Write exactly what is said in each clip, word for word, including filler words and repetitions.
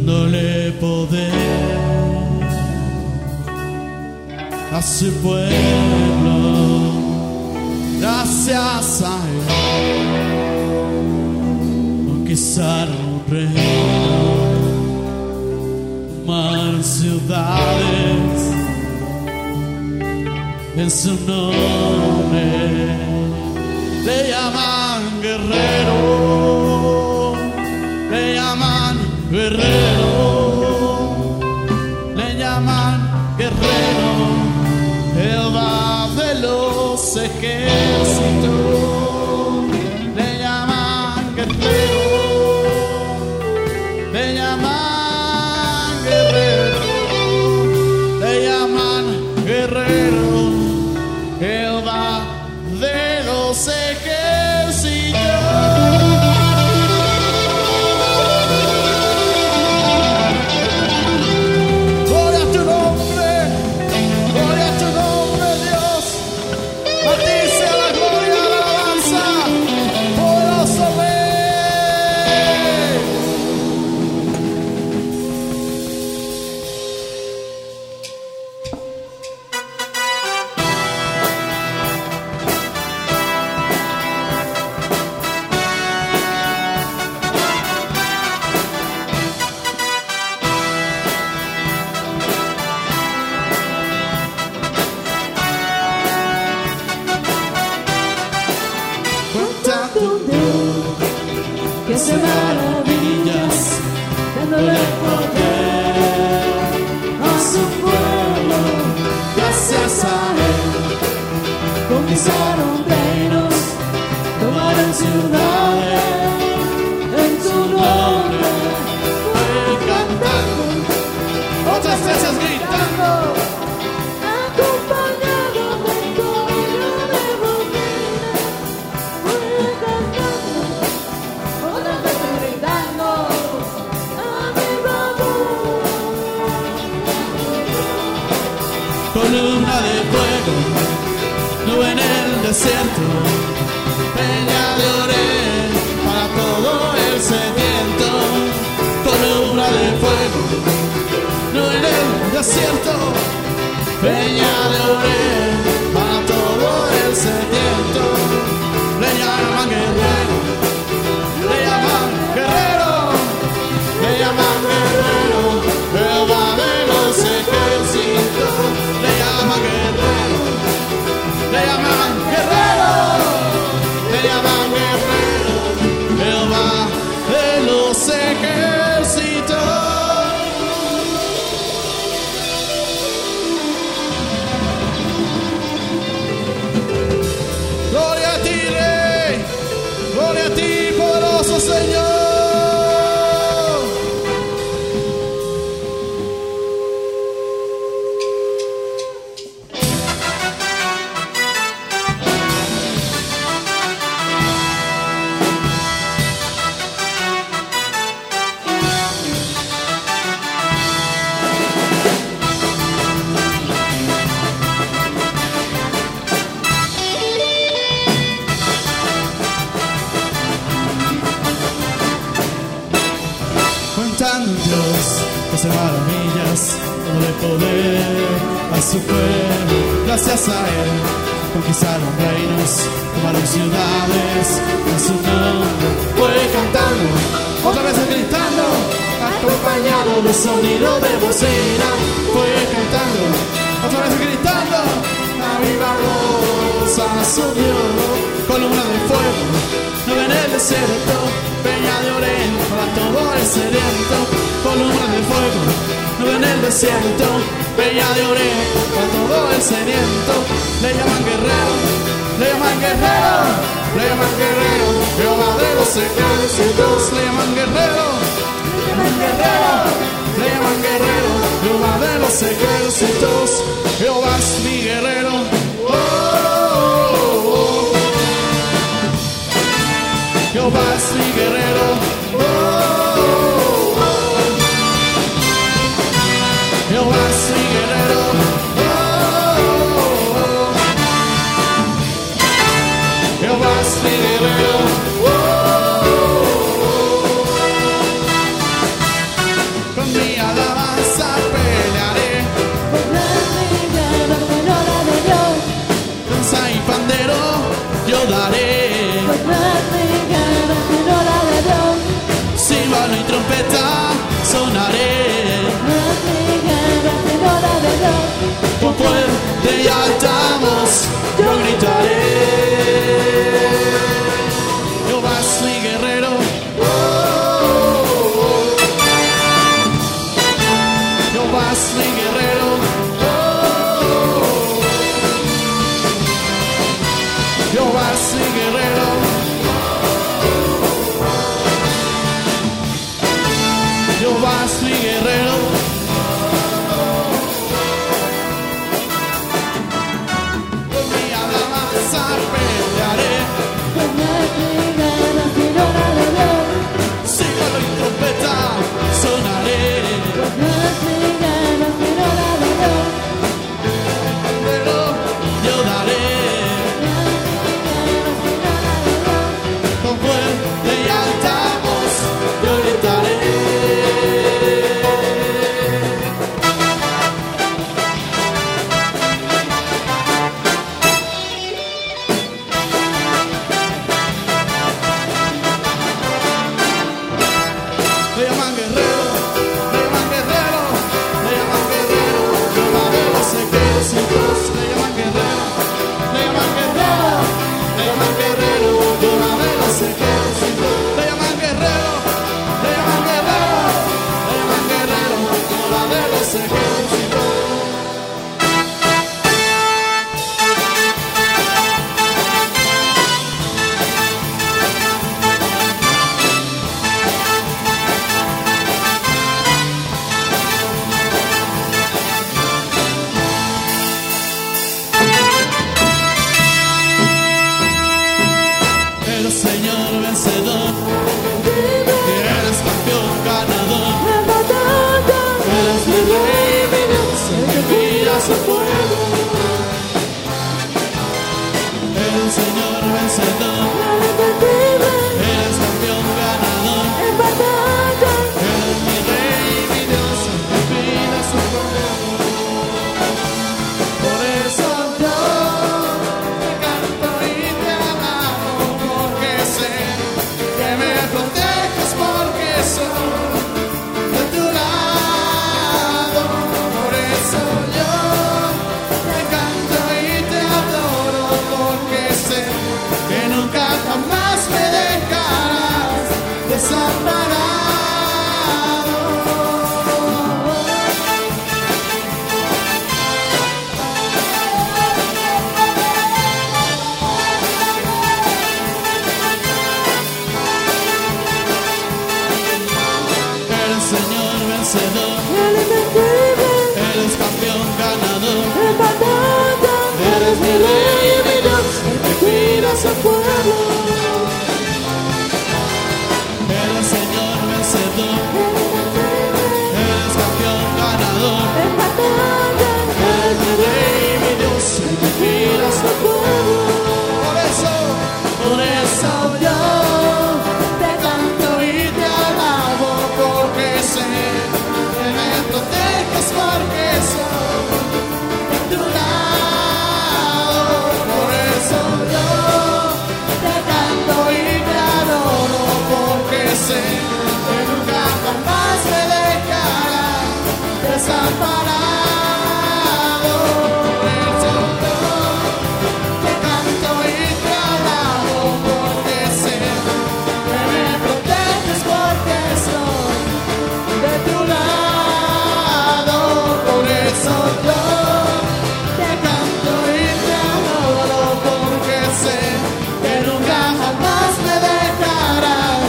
dándole poder a su pueblo. Gracias a Él conquistaron un reino, tomaron ciudades en su nombre. Le llaman guerrero, le llaman guerrero, le llaman guerrero. Él va de los ejércitos, le llaman guerrero, le llaman guerrero, le llaman guerrero. Él va de los ejércitos. Gloria a tu nombre, gloria a tu nombre, Dios. A ti sea la gloria y la alabanza, poderoso Rey. Que hace maravillas, dándole poder a su pueblo. Gracias a Él Conquistaron reinos, tomaron ciudades en su nombre. fue cantando, otras veces gritando, acompañado de coro de bocina. Fue cantando, otras veces gritando, a mi bravura. columna de fuego, nube en el desierto, peña de Oreb para todo el sediento. Columna de fuego, nube en el desierto, peña de Oreb para todo el sediento. Le llaman guerrero, le llaman guerrero, le llaman guerrero, Él va de los ejércitos. Le llaman guerrero, le llaman guerrero, le llaman guerrero, Él va de los ejércitos. Gloria a ti, Rey, gloria a ti, poderoso Señor. Cuentan un Dios que hace maravillas, dándole poder a su pueblo. Gracias a Él conquistaron reinos, tomaron ciudades en su nombre. Fue cantando, otra vez gritando, acompañado de sonido de bocina. Fue cantando, otra vez gritando, a viva voz a su Dios. Columna de fuego, nube en el desierto, peña de Oreb para todo el sediento. Columna de fuego, nube en el desierto, peña de Oreb para todo el sediento. Le llaman guerrero, le llaman guerrero, le llaman guerrero, Jehová de los ejércitos. Le llaman guerrero, le llaman guerrero, le llaman guerrero, Jehová de los ejércitos. Jehová es mi guerrero. Oh, oh, oh. Jehová es mi guerrero. Oh, oh, oh. Jehová es mi guerrero. Oh, oh, oh. Jehová es mi guerrero. Oh, oh, oh. trompeta sonaré. Con fuerte y alta voz yo gritaré. Jehová es mi guerrero. Jehová es mi guerrero. Jehová es mi guerrero. Jehová es mi guerrero. Con mi alabanza pelearé. Símbolo y trompeta sonaré. Pero yo daré. Con fuerte y alta voz yo gritaré. Le llaman guerrero, le llaman guerrero, le llaman guerrero, Jehová de los ejércitos. Le llaman guerrero, le llaman guerrero, le llaman guerrero, Jehová de los ejércitos. Le llaman guerrero, le llaman guerrero, le llaman guerrero, Jehová de los ejércitos. El Señor vencedor, eres campeón ganador, eres mi rey, mi Dios, el que cuida a su pueblo. El Señor vencedor, eres campeón ganador, eres mi rey, mi Dios, el que cuida a su pueblo. Por eso yo te canto y te alabo, porque sé que me proteges, porque soy de tu lado. Por eso yo te canto y te adoro, porque sé que nunca jamás me dejarás desamparado. Eres Señor vencedor, eres campeón ganador, eres mi rey, mi Dios, el que cuida a su pueblo. Eres Señor vencedor, eres campeón ganador, eres mi rey, mi Dios, el que cuida a su pueblo. Por eso, por eso yo te canto y te alabo, porque sé que me proteges, porque soy de tu lado. Por eso yo te canto y te adoro, porque sé que nunca jamás me dejarás desamparado. Por eso yo te canto y te alabo, porque sé que me proteges, porque soy de tu lado. Por eso yo te canto y te adoro, porque sé que nunca jamás me dejarás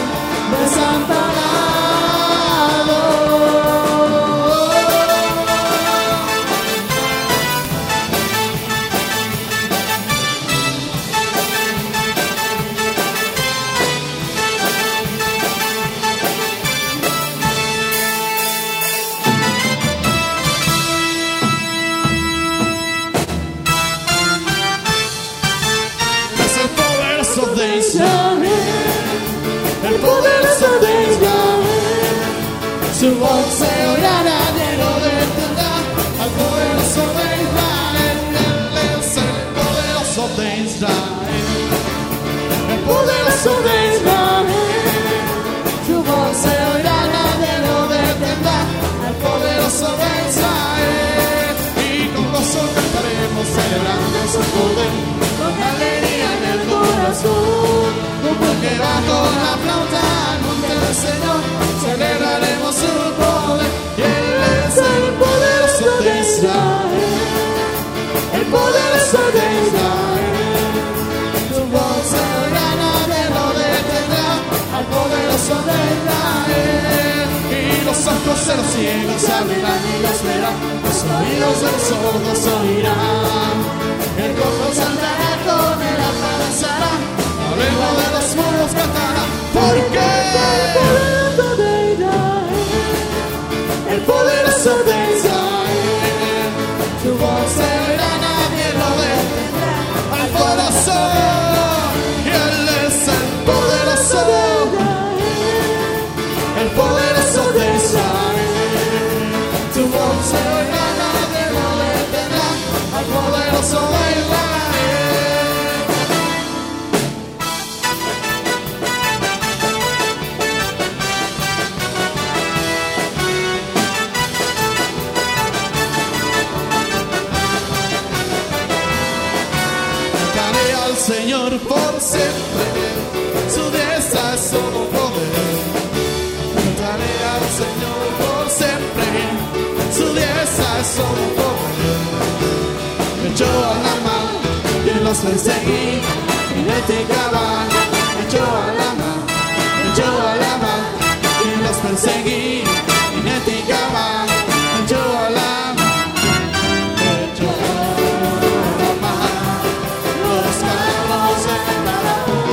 desamparado. Es el poderoso de Israel, el poderoso de Israel. Su voz se oirá, nadie lo detendrá. Al poderoso de Israel, él es el poderoso de Israel, el poderoso de Israel. Su voz se oirá, nadie saltará con la flauta al monte del Señor, celebraremos su poder, y Él es el poderoso de Israel, el poderoso de Israel. Tu voz se oirá, nadie lo detendrá, al poderoso de Israel. Y los ojos de los ciegos se abrirán y los verán, los oídos de los sordos oirán. El cojo saltará, con el arpa danzará, la lengua de los mudos cantará. Porque el poderoso de Israel, tu voz se oirá, nadie lo detendrá, al poderoso, y Él es el poderoso, el poderoso de Israel. Tu voz se oirá, nadie lo detendrá, al poderoso de Israel. Señor por siempre, su diestra es solo poder. Cantaré al Señor por siempre, su diestra es solo poder. Me echó a la mar y los perseguí, y litigaban. Me echó a la mar, me echó a la mar y los perseguí, y litigaban. Me echó a la mar, me echó a la mar, los carros se pararon.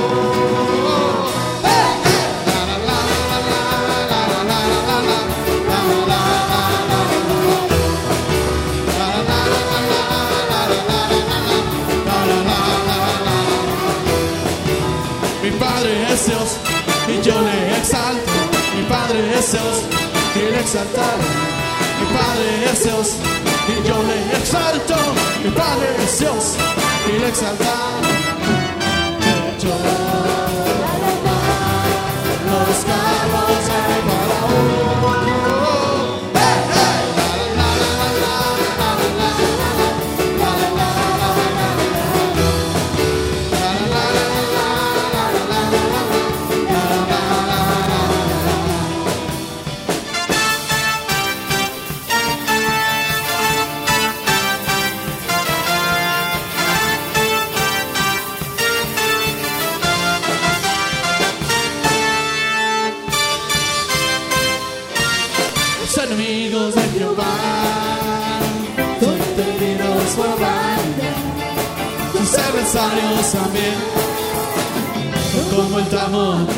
Mi Padre es Dios y yo le exalto. Mi Padre es Dios y le exaltaré. Mi Padre es Dios y yo le exalto. Mi Padre es Dios y le exaltaré. Yo los carros se pararon. Enemigos de Jehová son temidos por banda, sus adversarios también son como el tamonte.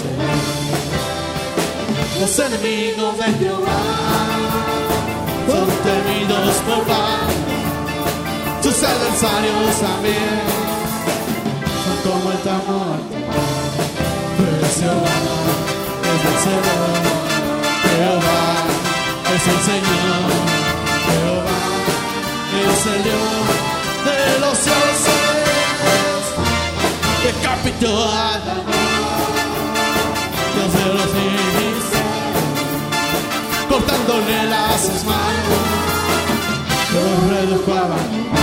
Los enemigos de Jehová son temidos por banda, sus adversarios también son como el tamonte. Pues Jehová es el Señor, Jehová es el Señor, Jehová es el Dios de los dioses, decapitó a Dios de los filisteos, cortándole las manos, lo redujo a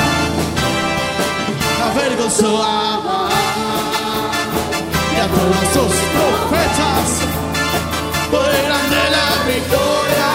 avergonzó a y a todos sus profetas, fueran de la victoria.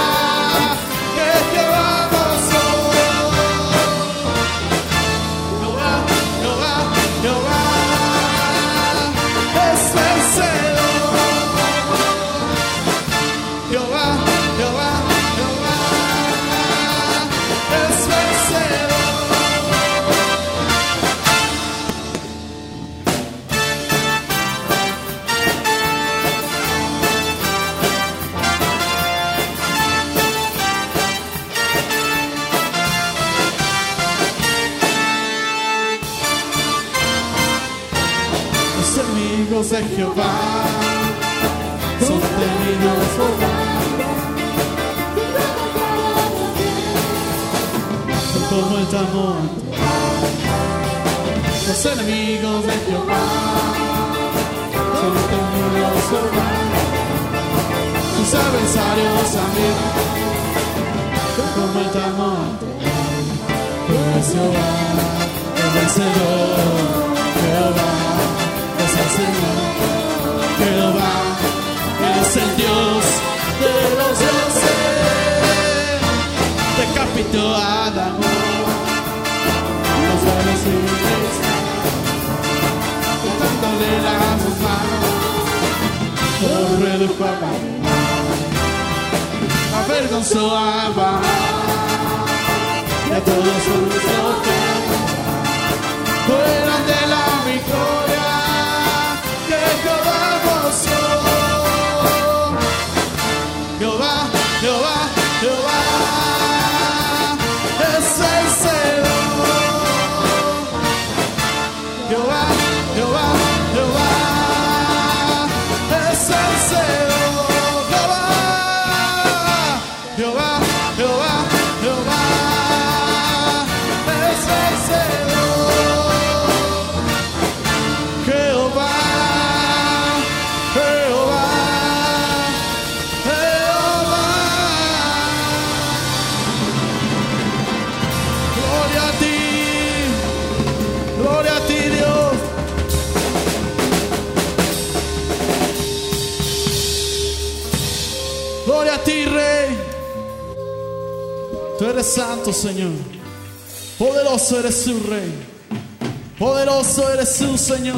Enemigos de Jehová son temidos por banda, son como el tamonte. Los enemigos de Jehová son temidos por banda, sus adversarios también son como el tamonte. Pues Jehová, el vencedor, Jehová es el Señor, Jehová es el Dios de los dioses. Decapitó a Adán, los fariseos, cortándole las manos, lo redujo a pan, avergonzó a Eva y a todos sus profetas. Fueron de la victoria que Jehová mostró. Jehová, Jehová, Jehová es el Señor. Jehová, Jehová, Jehová es el Señor. Jehová, Jehová, Jehová, Jehová es el Señor. Jehová, Jehová, Jehová. Gloria a ti, gloria a ti, Dios. Gloria a ti, Rey. Tú eres santo, Señor. Poderoso eres tu Rey. Poderoso eres tu Señor.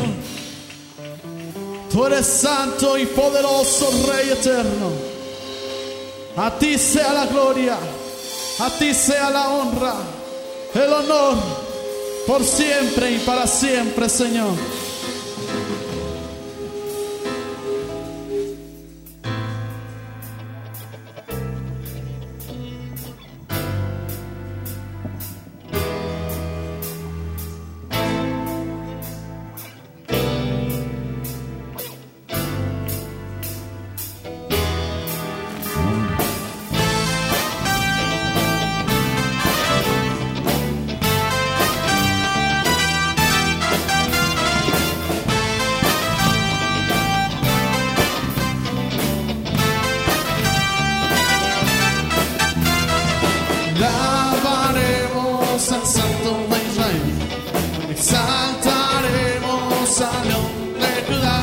Tú eres santo y poderoso, Rey eterno. A ti sea la gloria, a ti sea la honra, el honor, por siempre y para siempre, Señor. Alabaremos al Santo de Israel, exaltaremos al León de Judá,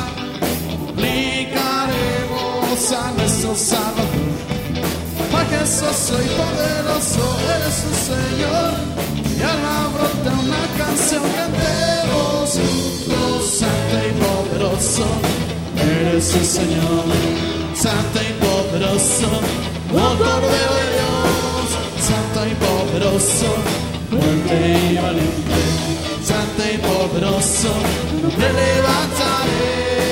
publicaremos a nuestro Salvador. Majestuoso y poderoso eres tu Señor, y alma brota una canción, cantemos juntos. Santo y poderoso eres tu Señor, santo y poderoso, oh Cordero de Dios. Santo y poderoso, fuerte y valiente, santo y poderoso, te levantaré.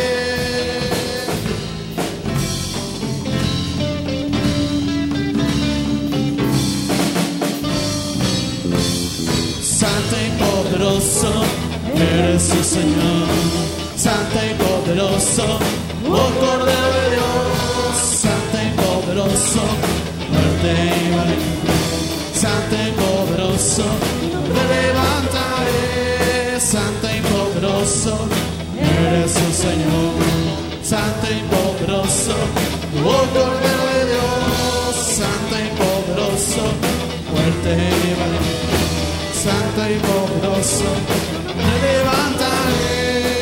Santo y poderoso, eres tu Señor. Santo y poderoso, oh Cordero de Dios. Santo y poderoso, fuerte y valiente, santo y poderoso, te levantaré. Santo y poderoso, eres tu Señor. Santo y poderoso, oh Cordero de Dios. Santo y poderoso, fuerte y valiente, santo y poderoso, te levantaré.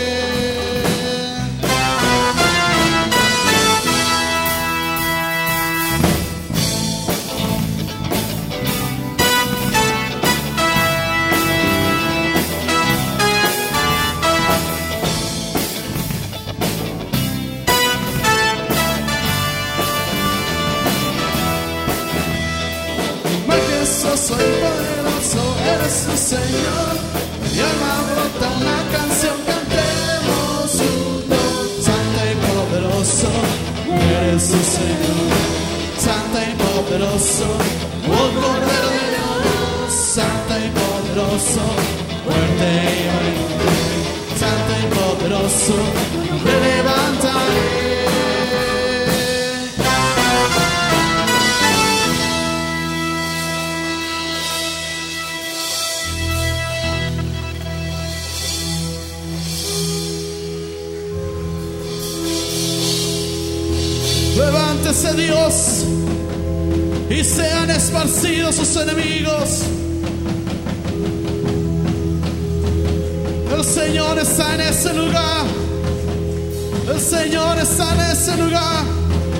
Soy poderoso, eres tu Señor, mi alma brota una canción, cantemos juntos. Santo y poderoso, eres tu Señor, santo y poderoso, oh Cordero de Dios. Santo y poderoso, fuerte y valiente, santo y poderoso, te levantaré. Levántese Dios y sean esparcidos sus enemigos. El Señor está en ese lugar. El Señor está en ese lugar.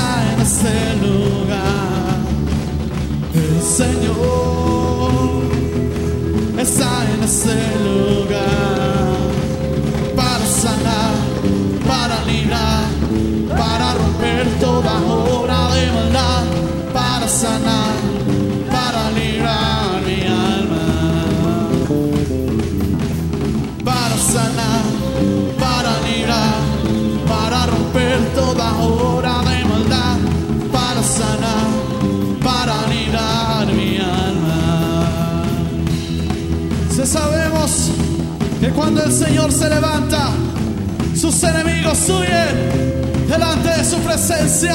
está en este lugar. El Señor está en este lugar para sanar, para librar, para romper toda obra de maldad, para sanar, para librar mi alma, para sanar, para librar, para romper toda obra de maldad, para sanar, para librar mi alma. Si sabemos que cuando el Señor se levanta, sus enemigos huyen delante de su presencia.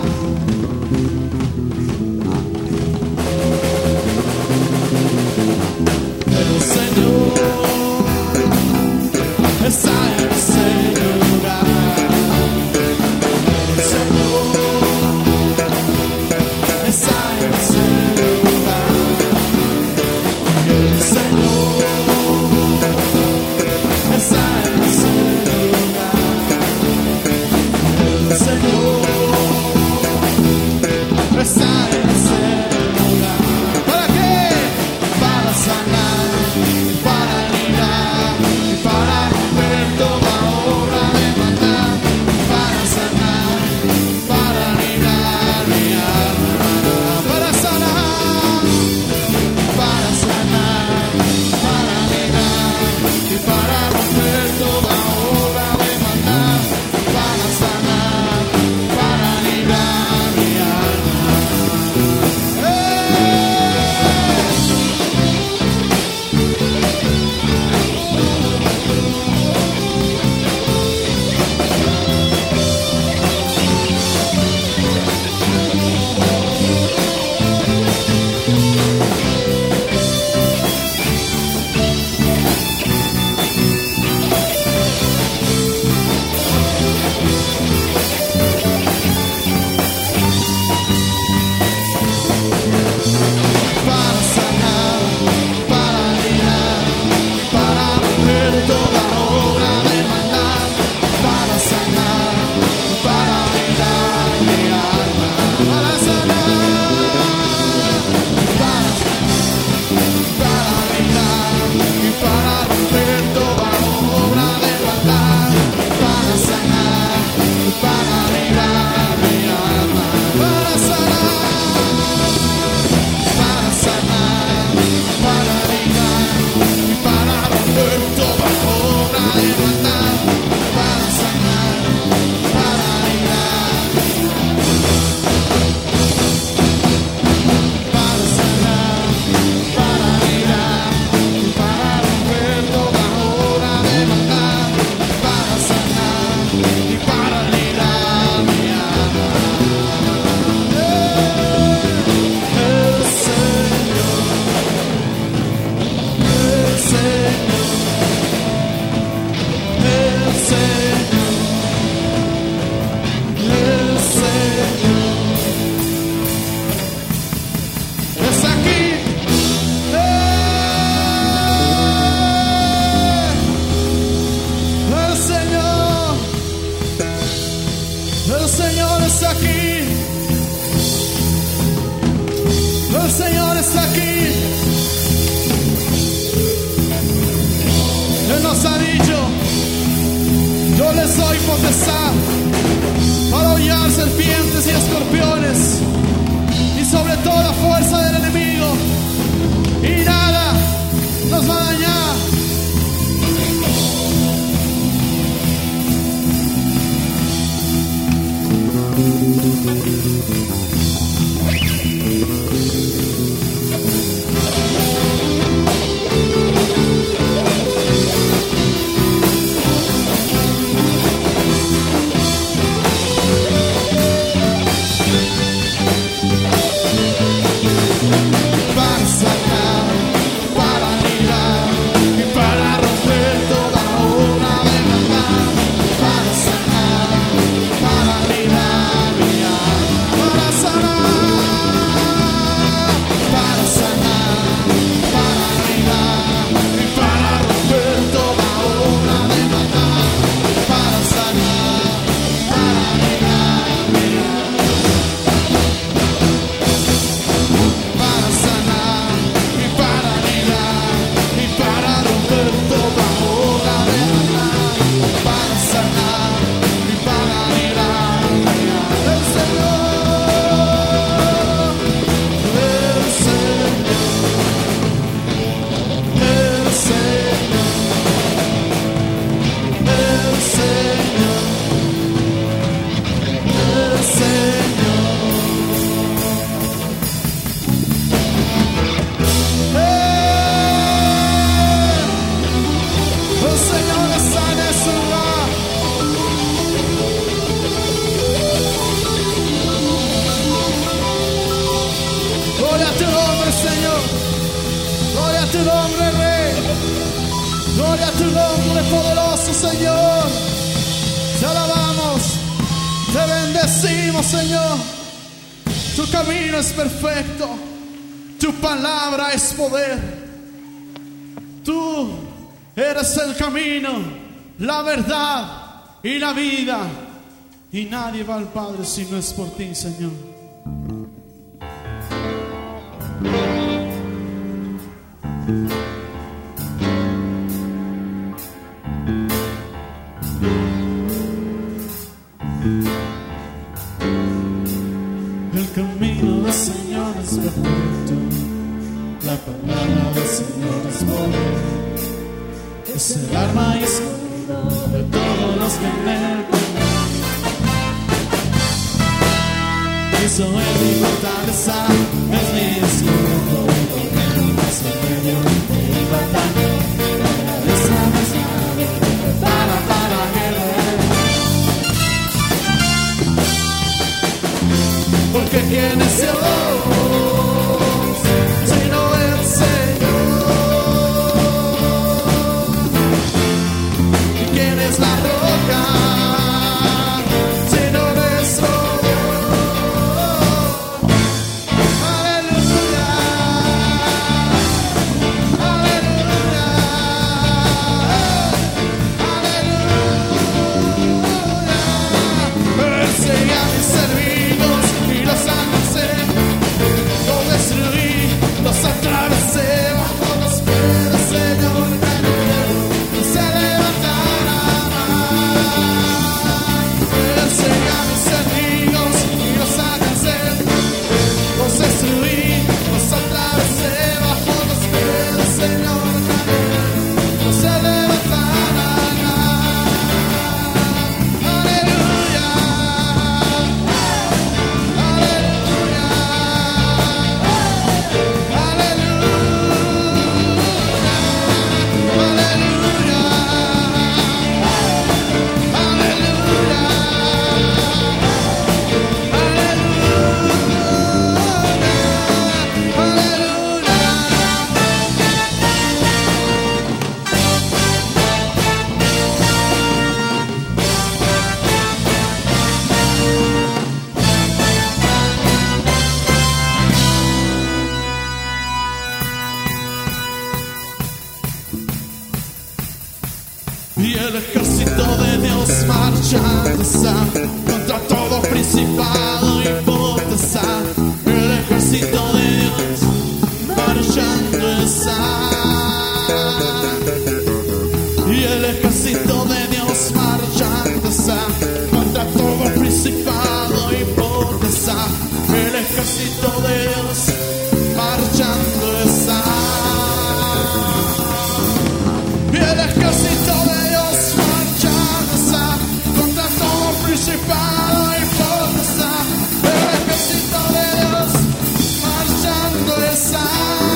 El Señor está en ese lugar. El Señor está en ese lugar. El Señor está en ese lugar. El Señor está en ese lugar. ¿Para qué? Para sanar, para librar y para romper toda obra de maldad, para sanar, para librar mi alma, para sanar, para sanar, para librar y para romper toda obra de maldad, para sanar, para librar mi alma. ¡Eh! Para sanar, para librar, para romper toda obra de maldad, para sanar, para librar mi alma, para sanar, para para librar y para romper toda obra de maldad, para sanar, para librar mi alma, para sanar, para sanar, para librar y para romper toda obra de maldad, para sanar, para librar, para sanar, para librar y para romper toda obra de maldad, para sanar y para librar mi alma. El Señor, el Señor, el Señor, el Señor está aquí. ¡Eh! El Señor, el Señor está aquí. El Señor está aquí. Él nos ha dicho: yo les doy potestad para hollar serpientes y escorpiones y sobre toda fuerza del enemigo, y nada nos va a dañar. Para sanar, para librar y para romper toda obra de maldad, para sanar, para librar mi alma, para sanar. a tu nombre, Rey. Gloria a tu nombre, poderoso Señor. Te alabamos, te bendecimos, Señor. Tu camino es perfecto, tu palabra es poder. Tú eres el camino, la verdad y la vida. Y nadie va al Padre si no es por ti, Señor. El camino del Señor es perfecto, la palabra del Señor es poder. Es el arma y escudo de todos los que en él creen. Eso es mi fortaleza, es mi escudo, con él más en medio de batalla. Esa es la para para guerrear. Porque quién es Dios, sino el Señor. ¿Y quién es la roca, sino nuestro Dios? Aleluya, aleluya, aleluya. Él sería mis servicios y los alcancé, los destruí, los atravesé, bajo los pies del Señor no se levantará más. Él sería mis enemigos y los alcancé, los destruí, los atravesé, bajo los pies del Señor no se levantará más. Aleluya. Y el ejército de Dios marchando está contra todo principado y potestad. El ejército de Dios marchando está. Y el ejército de Dios marchando está contra todo principado y potestad. El ejército de Dios marchando está. Y el ejército de Dios marchando está contra todo principado y potestad. El ejército de Dios marchando está.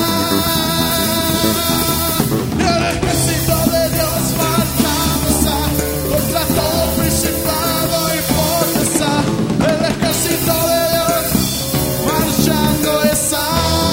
Y el ejército de Dios marchando está contra todo principado y potestad. El ejército de Dios marchando está.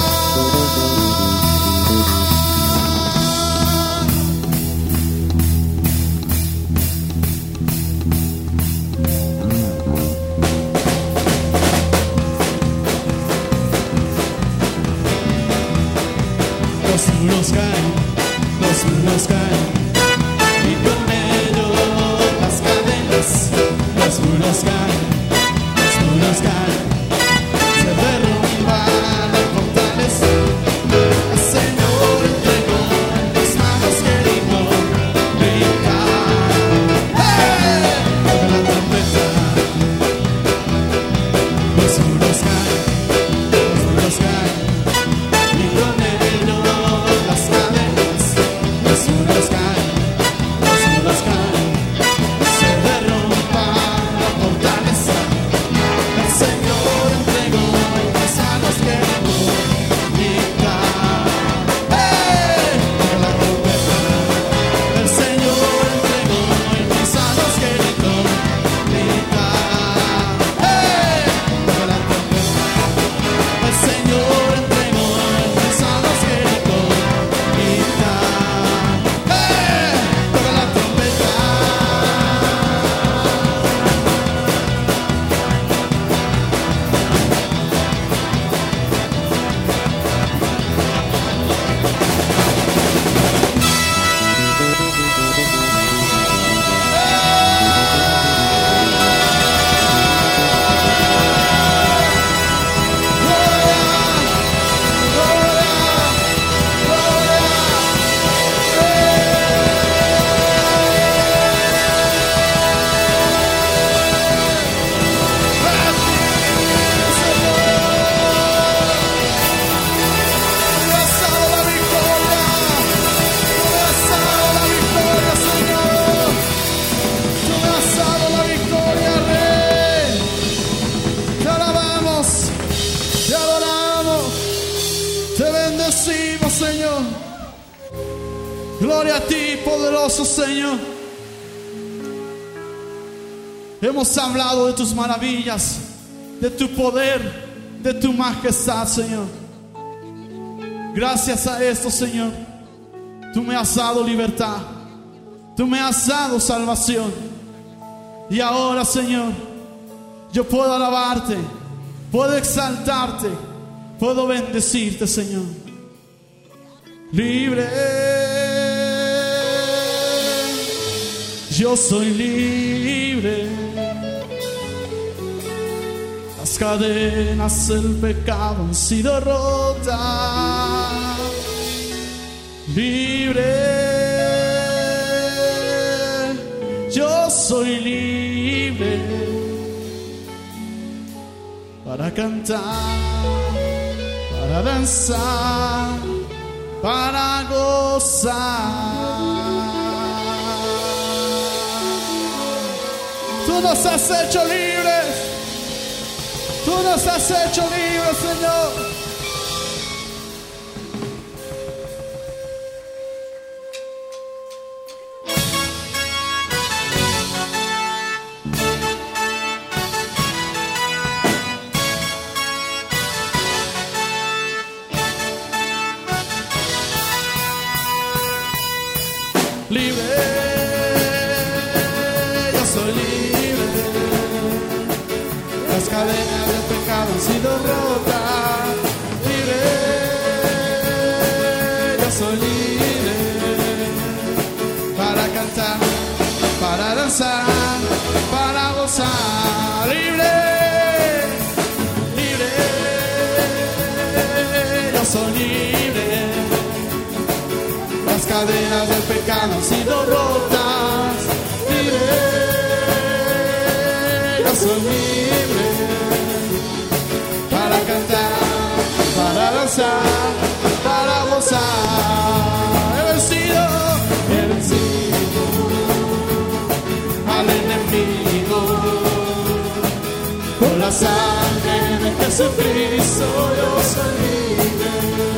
Los muros caen, los muros caen, y con ellos las cadenas. Los muros caen, los muros caen, se derrumba la fortaleza. El Señor entregó en las manos que dijo, gritar, ¡hey! Toca la trompeta. Los muros caen, los muros caen, y con ellos las cadenas. Los muros caen. Te bendecimos, Señor. Gloria a ti, poderoso Señor. Hemos hablado de tus maravillas, de tu poder, de tu majestad, Señor. Gracias a esto, Señor, tú me has dado libertad, tú me has dado salvación. Y ahora, Señor, yo puedo alabarte, puedo exaltarte, puedo bendecirte, Señor. Libre, yo soy libre. Las cadenas del pecado han sido rotas. Libre, yo soy libre para cantar, para danzar, para gozar. Tú nos has hecho libres, tú nos has hecho libres, Señor. Libre, yo soy libre. Las cadenas del pecado han sido rotas. Libre, yo soy libre. Para cantar, para danzar, para gozar. Libre, libre, yo soy libre. Las cadenas del pecado han sido rotas. Libre, yo soy libre. Para cantar, para danzar, para gozar. He vencido, he vencido al enemigo. Por la sangre de Jesucristo yo soy libre.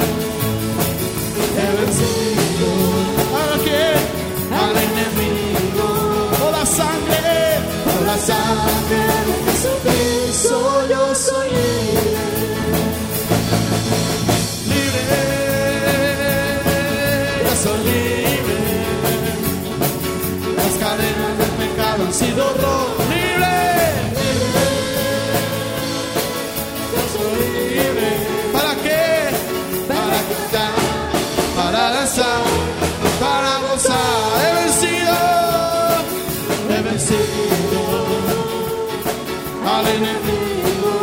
He vencido. ¿A quién? Al enemigo. Por la sangre, por la sangre de Jesucristo yo soy libre. Libre, yo soy libre. Las cadenas del pecado han sido rotas. Libre, libre, yo soy libre. ¿Para qué? Para cantar, para danzar, para gozar. He vencido, he vencido al enemigo.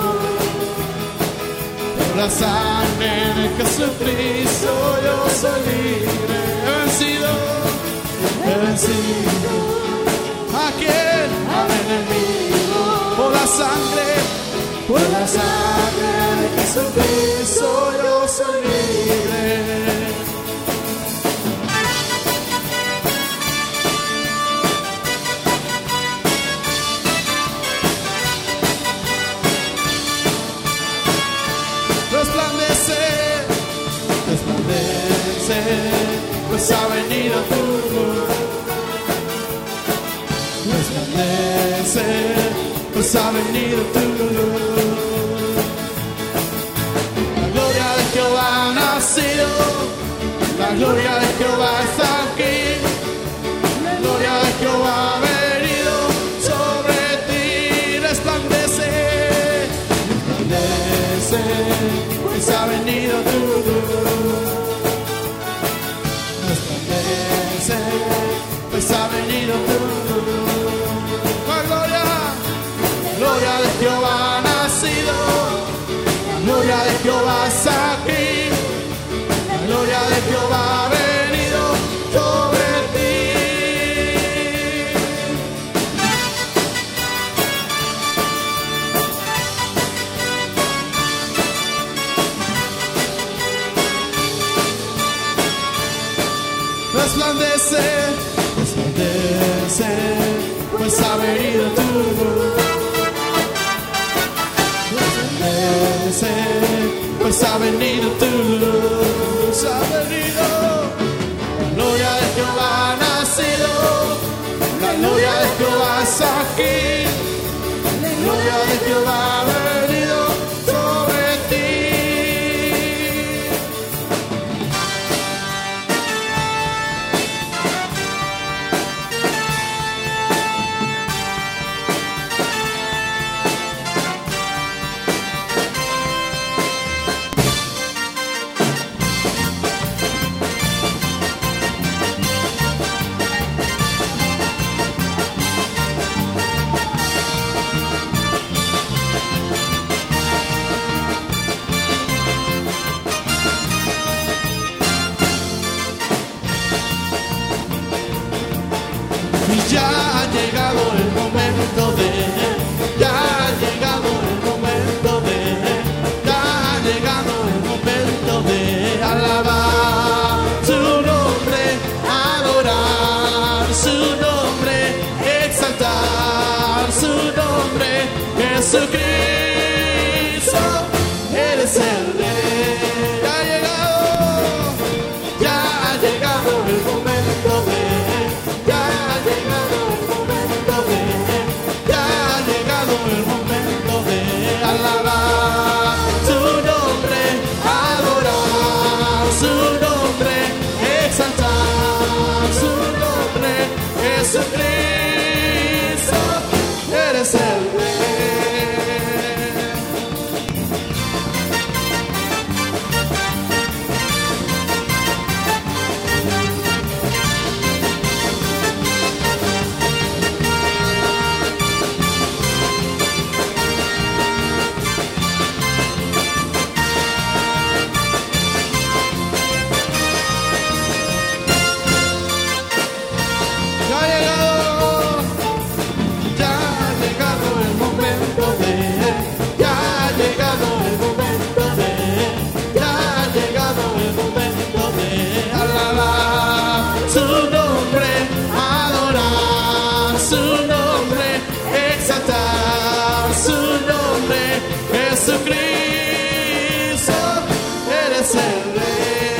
Por la sangre de Jesucristo yo soy libre. He vencido, he vencido. ¿A quién? Al enemigo. Por la sangre, por la sangre de Jesucristo yo soy libre. Resplandece, resplandece, pues ha venido tu luz. Resplandece, pues ha venido tu luz. La gloria de Jehová ha nacido, la gloria de Jehová está aquí. La gloria de Jehová ha venido sobre ti. Resplandece, resplandece, pues ha venido tu luz. Resplandece, pues ha venido tu luz. La gloria, la gloria de Jehová ha nacido. La gloria de Jehová está aquí. La gloria de Jehová ha venido sobre ti. Resplandece, resplandece, pues ha venido tu luz. Resplandece, pues ha venido tu luz, ha venido. La gloria de Jehová ha nacido, la gloria de Jehová está aquí, la gloria de Jehová ha venido sobre ti. Y ya ha llegado el momento de, ya ha llegado el momento de, ya ha llegado el momento de alabar su nombre, adorar su nombre, exaltar su nombre, Jesucristo, eres el Rey. Ya ha llegado, ya ha llegado el momento de, ya ha llegado el momento de, ya ha llegado el momento de alabar su nombre, adorar su nombre, exaltar su nombre, Jesucristo, eres el Rey. Ya ha llegado, ya ha llegado el momento de, ya ha llegado el momento de, ya ha llegado el momento de alabar su nombre, adorar su nombre, exaltar su nombre, Jesucristo, eres el Rey.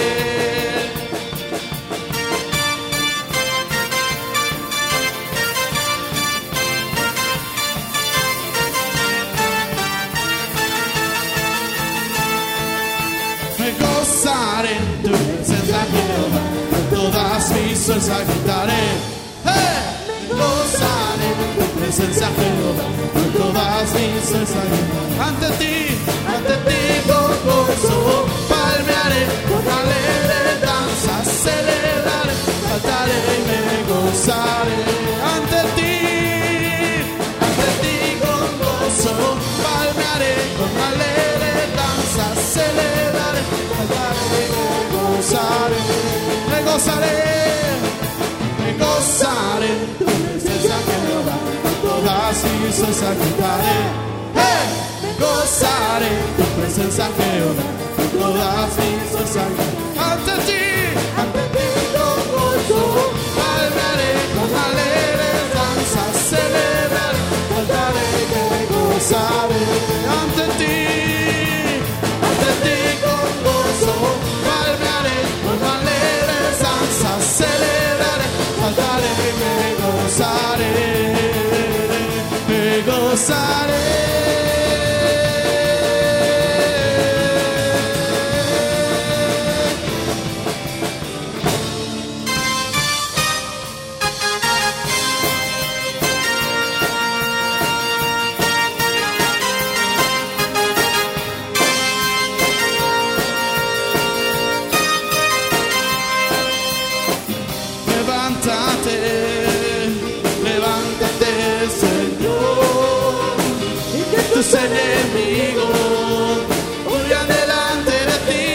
Me gozaré en tu presencia, Jehová, con todas mis fuerzas gritaré. ¡Hey! Me gozaré en tu presencia, Jehová, con todas mis fuerzas gritaré. Ante ti, ante ti con gozo, palmearé, con alegre danza celebraré, cantaré y me gozaré. Ante ti, ante ti con gozo, palmearé, con alegre danza celebraré, cantaré y me gozaré, me gozaré, me gozaré en tu presencia, Jehová, con todas mis fuerzas gritaré. ¡Hey! Me gozaré en tu presencia, Jehová, con todas mis fuerzas gritaré. Ante ti, ante ti con gozo, palmearé, con alegre danza celebraré, cantaré y me gozaré. Ante ti, ante ti con gozo, palmearé, con alegre danza celebraré, cantaré y me gozaré, me gozaré. Levántate, levántate, Señor, y que tus enemigos huyan delante de ti.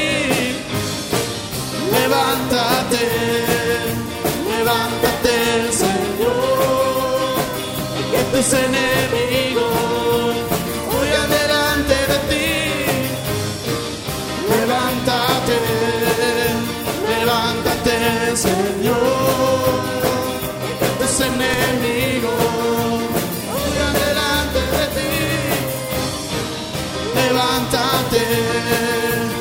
Levántate, levántate, Señor, y que tus enemigos huyan delante de ti. Levántate, levántate, Señor, que tus enemigos huyan delante de ti. Levántate,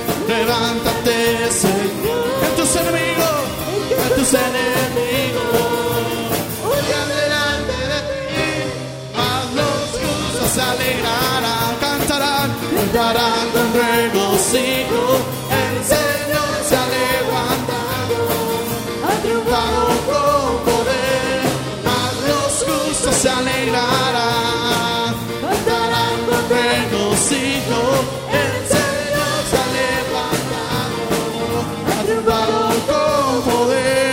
cantarán con regocijo, el Señor se ha levantado, ha triunfado con poder, mas los justos se alegrarán, cantarán con regocijo, el Señor se ha levantado, ha triunfado con poder.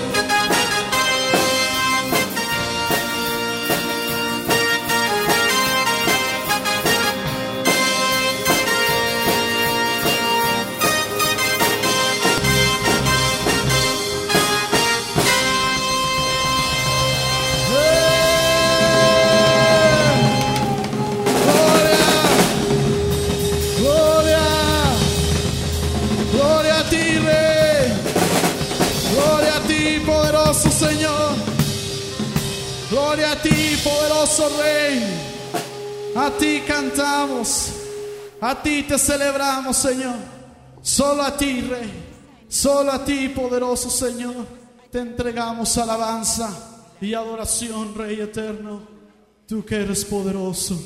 Señor, gloria a ti, poderoso Rey. A ti cantamos, a ti te celebramos, Señor. Solo a ti, Rey, solo a ti, poderoso Señor, te entregamos alabanza y adoración, Rey eterno, tú que eres poderoso.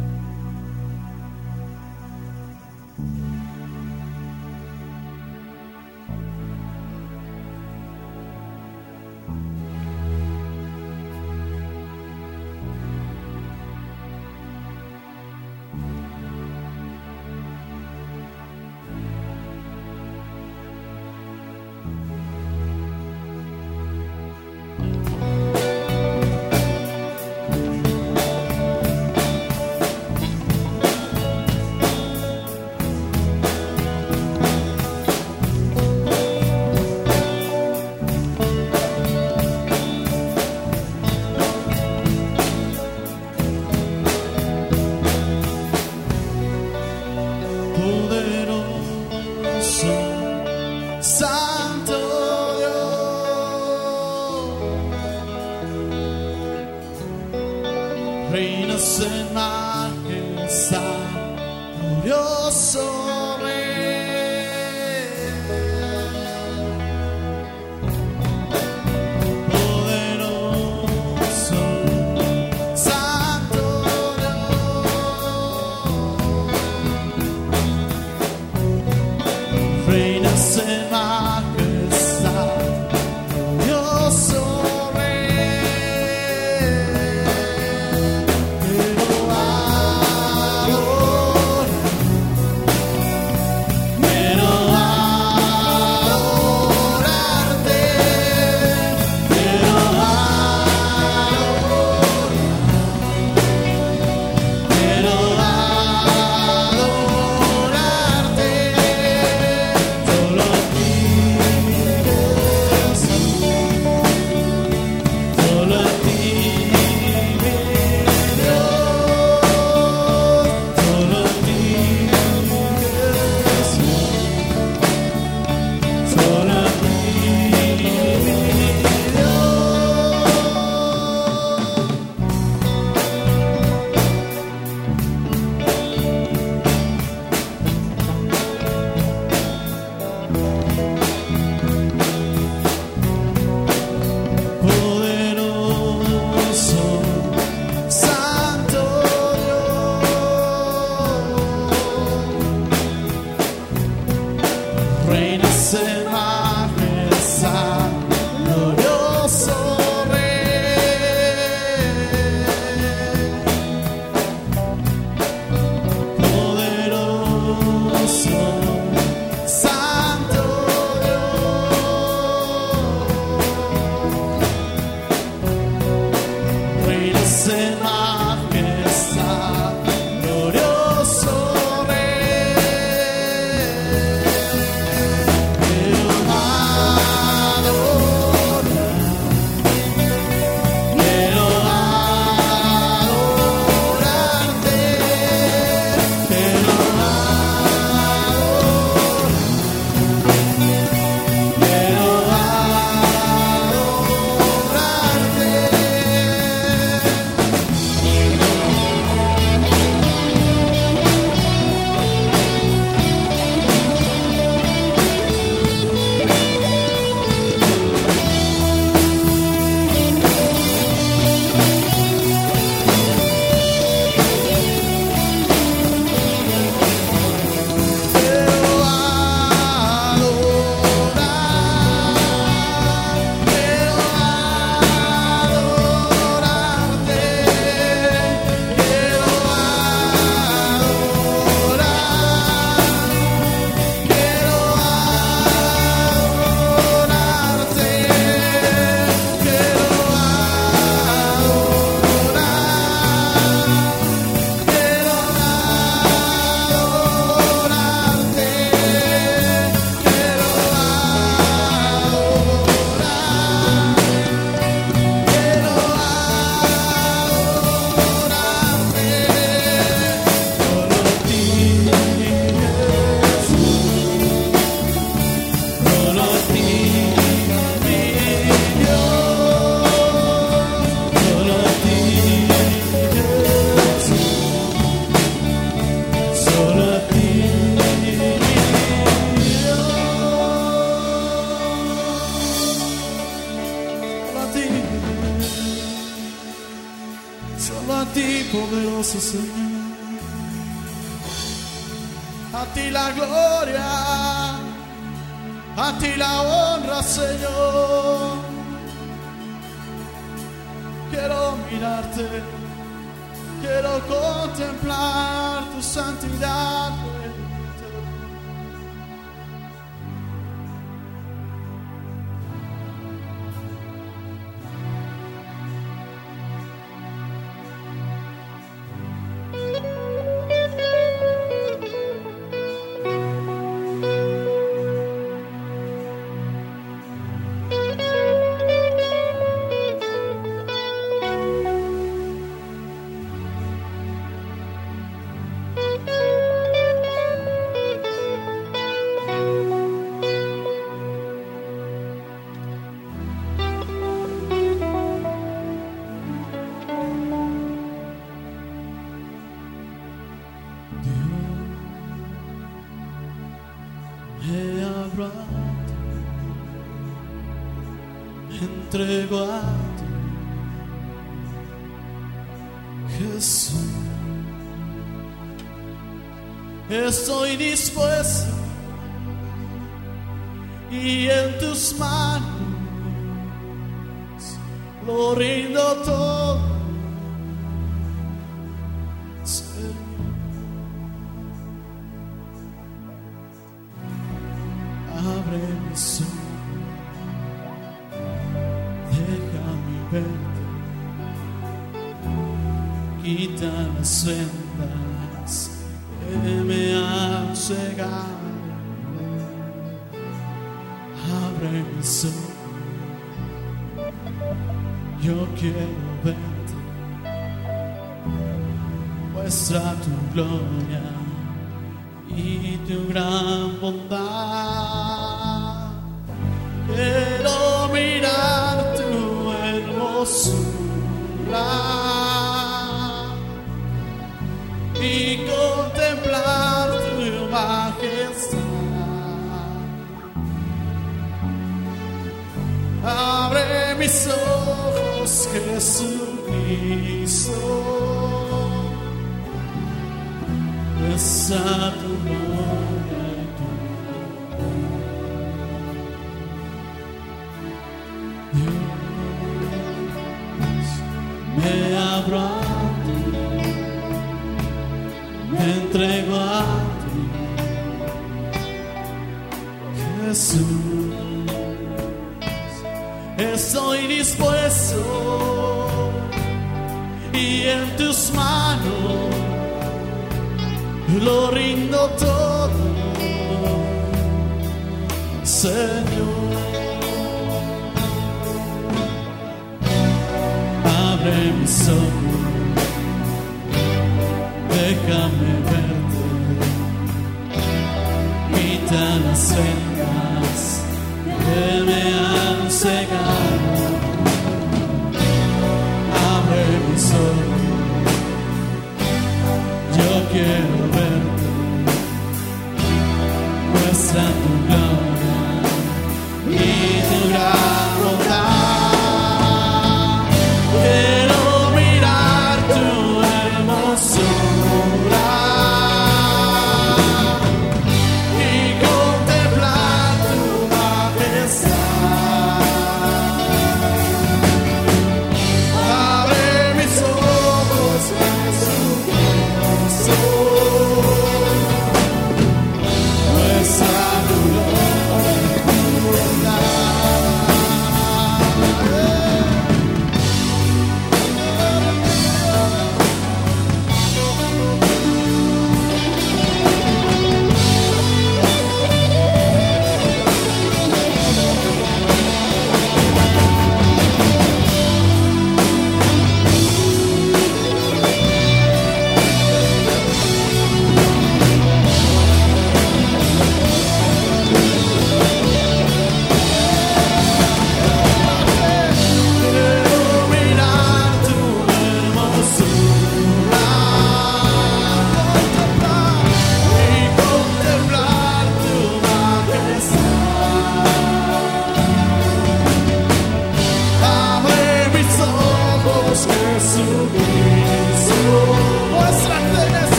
Reinas en majestad, glorioso Rey, poderoso, santo Dios. Reinas en majestad, glorioso Glorioso Rey, poderoso Señor. A ti la gloria, a ti la honra, Señor. Quiero mirarte, quiero contemplar tu santidad. Entrego a ti, Jesús. Estoy dispuesto y en tus manos lo rindo todo, Señor. Abre mis ojos, quita las vendas que me han cegado. Abre mis ojos, yo quiero verte. Muestra tu gloria y tu gran bondad. Quiero mirar tu hermosura y contemplar tu majestad. Abre mis ojos, Jesucristo, besa tu gloria y tu Dios. Me abro a ti, me entrego a ti, Jesús. Estoy dispuesto y en tus manos lo rindo todo, Señor. Abre mis ojos, déjame verte, quita las vendas que me han cegado. Abre mis ojos, yo quiero verte. Muestra tu gloria y tu gran bondad. Quiero mirar tu hermosura y contemplar tu majestad. Abre mis ojos, Jesucristo, muestra tu gloria.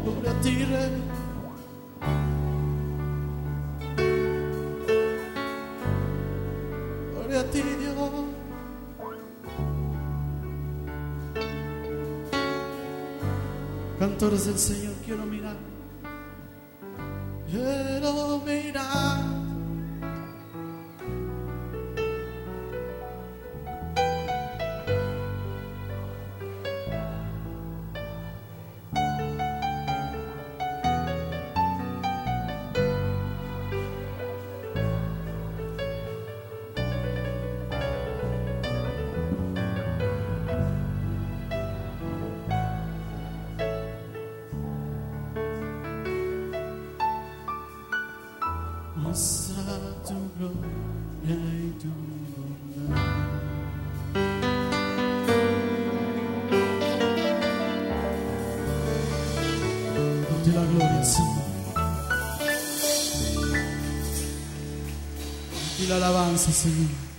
Gloria a ti, Rey. Gloria a ti, Dios. Cantores del Señor, quiero mirar. Quiero mirar. Muestra tu gloria y tu bondad. Date la gloria, Señor. Y la alabanza, Señor.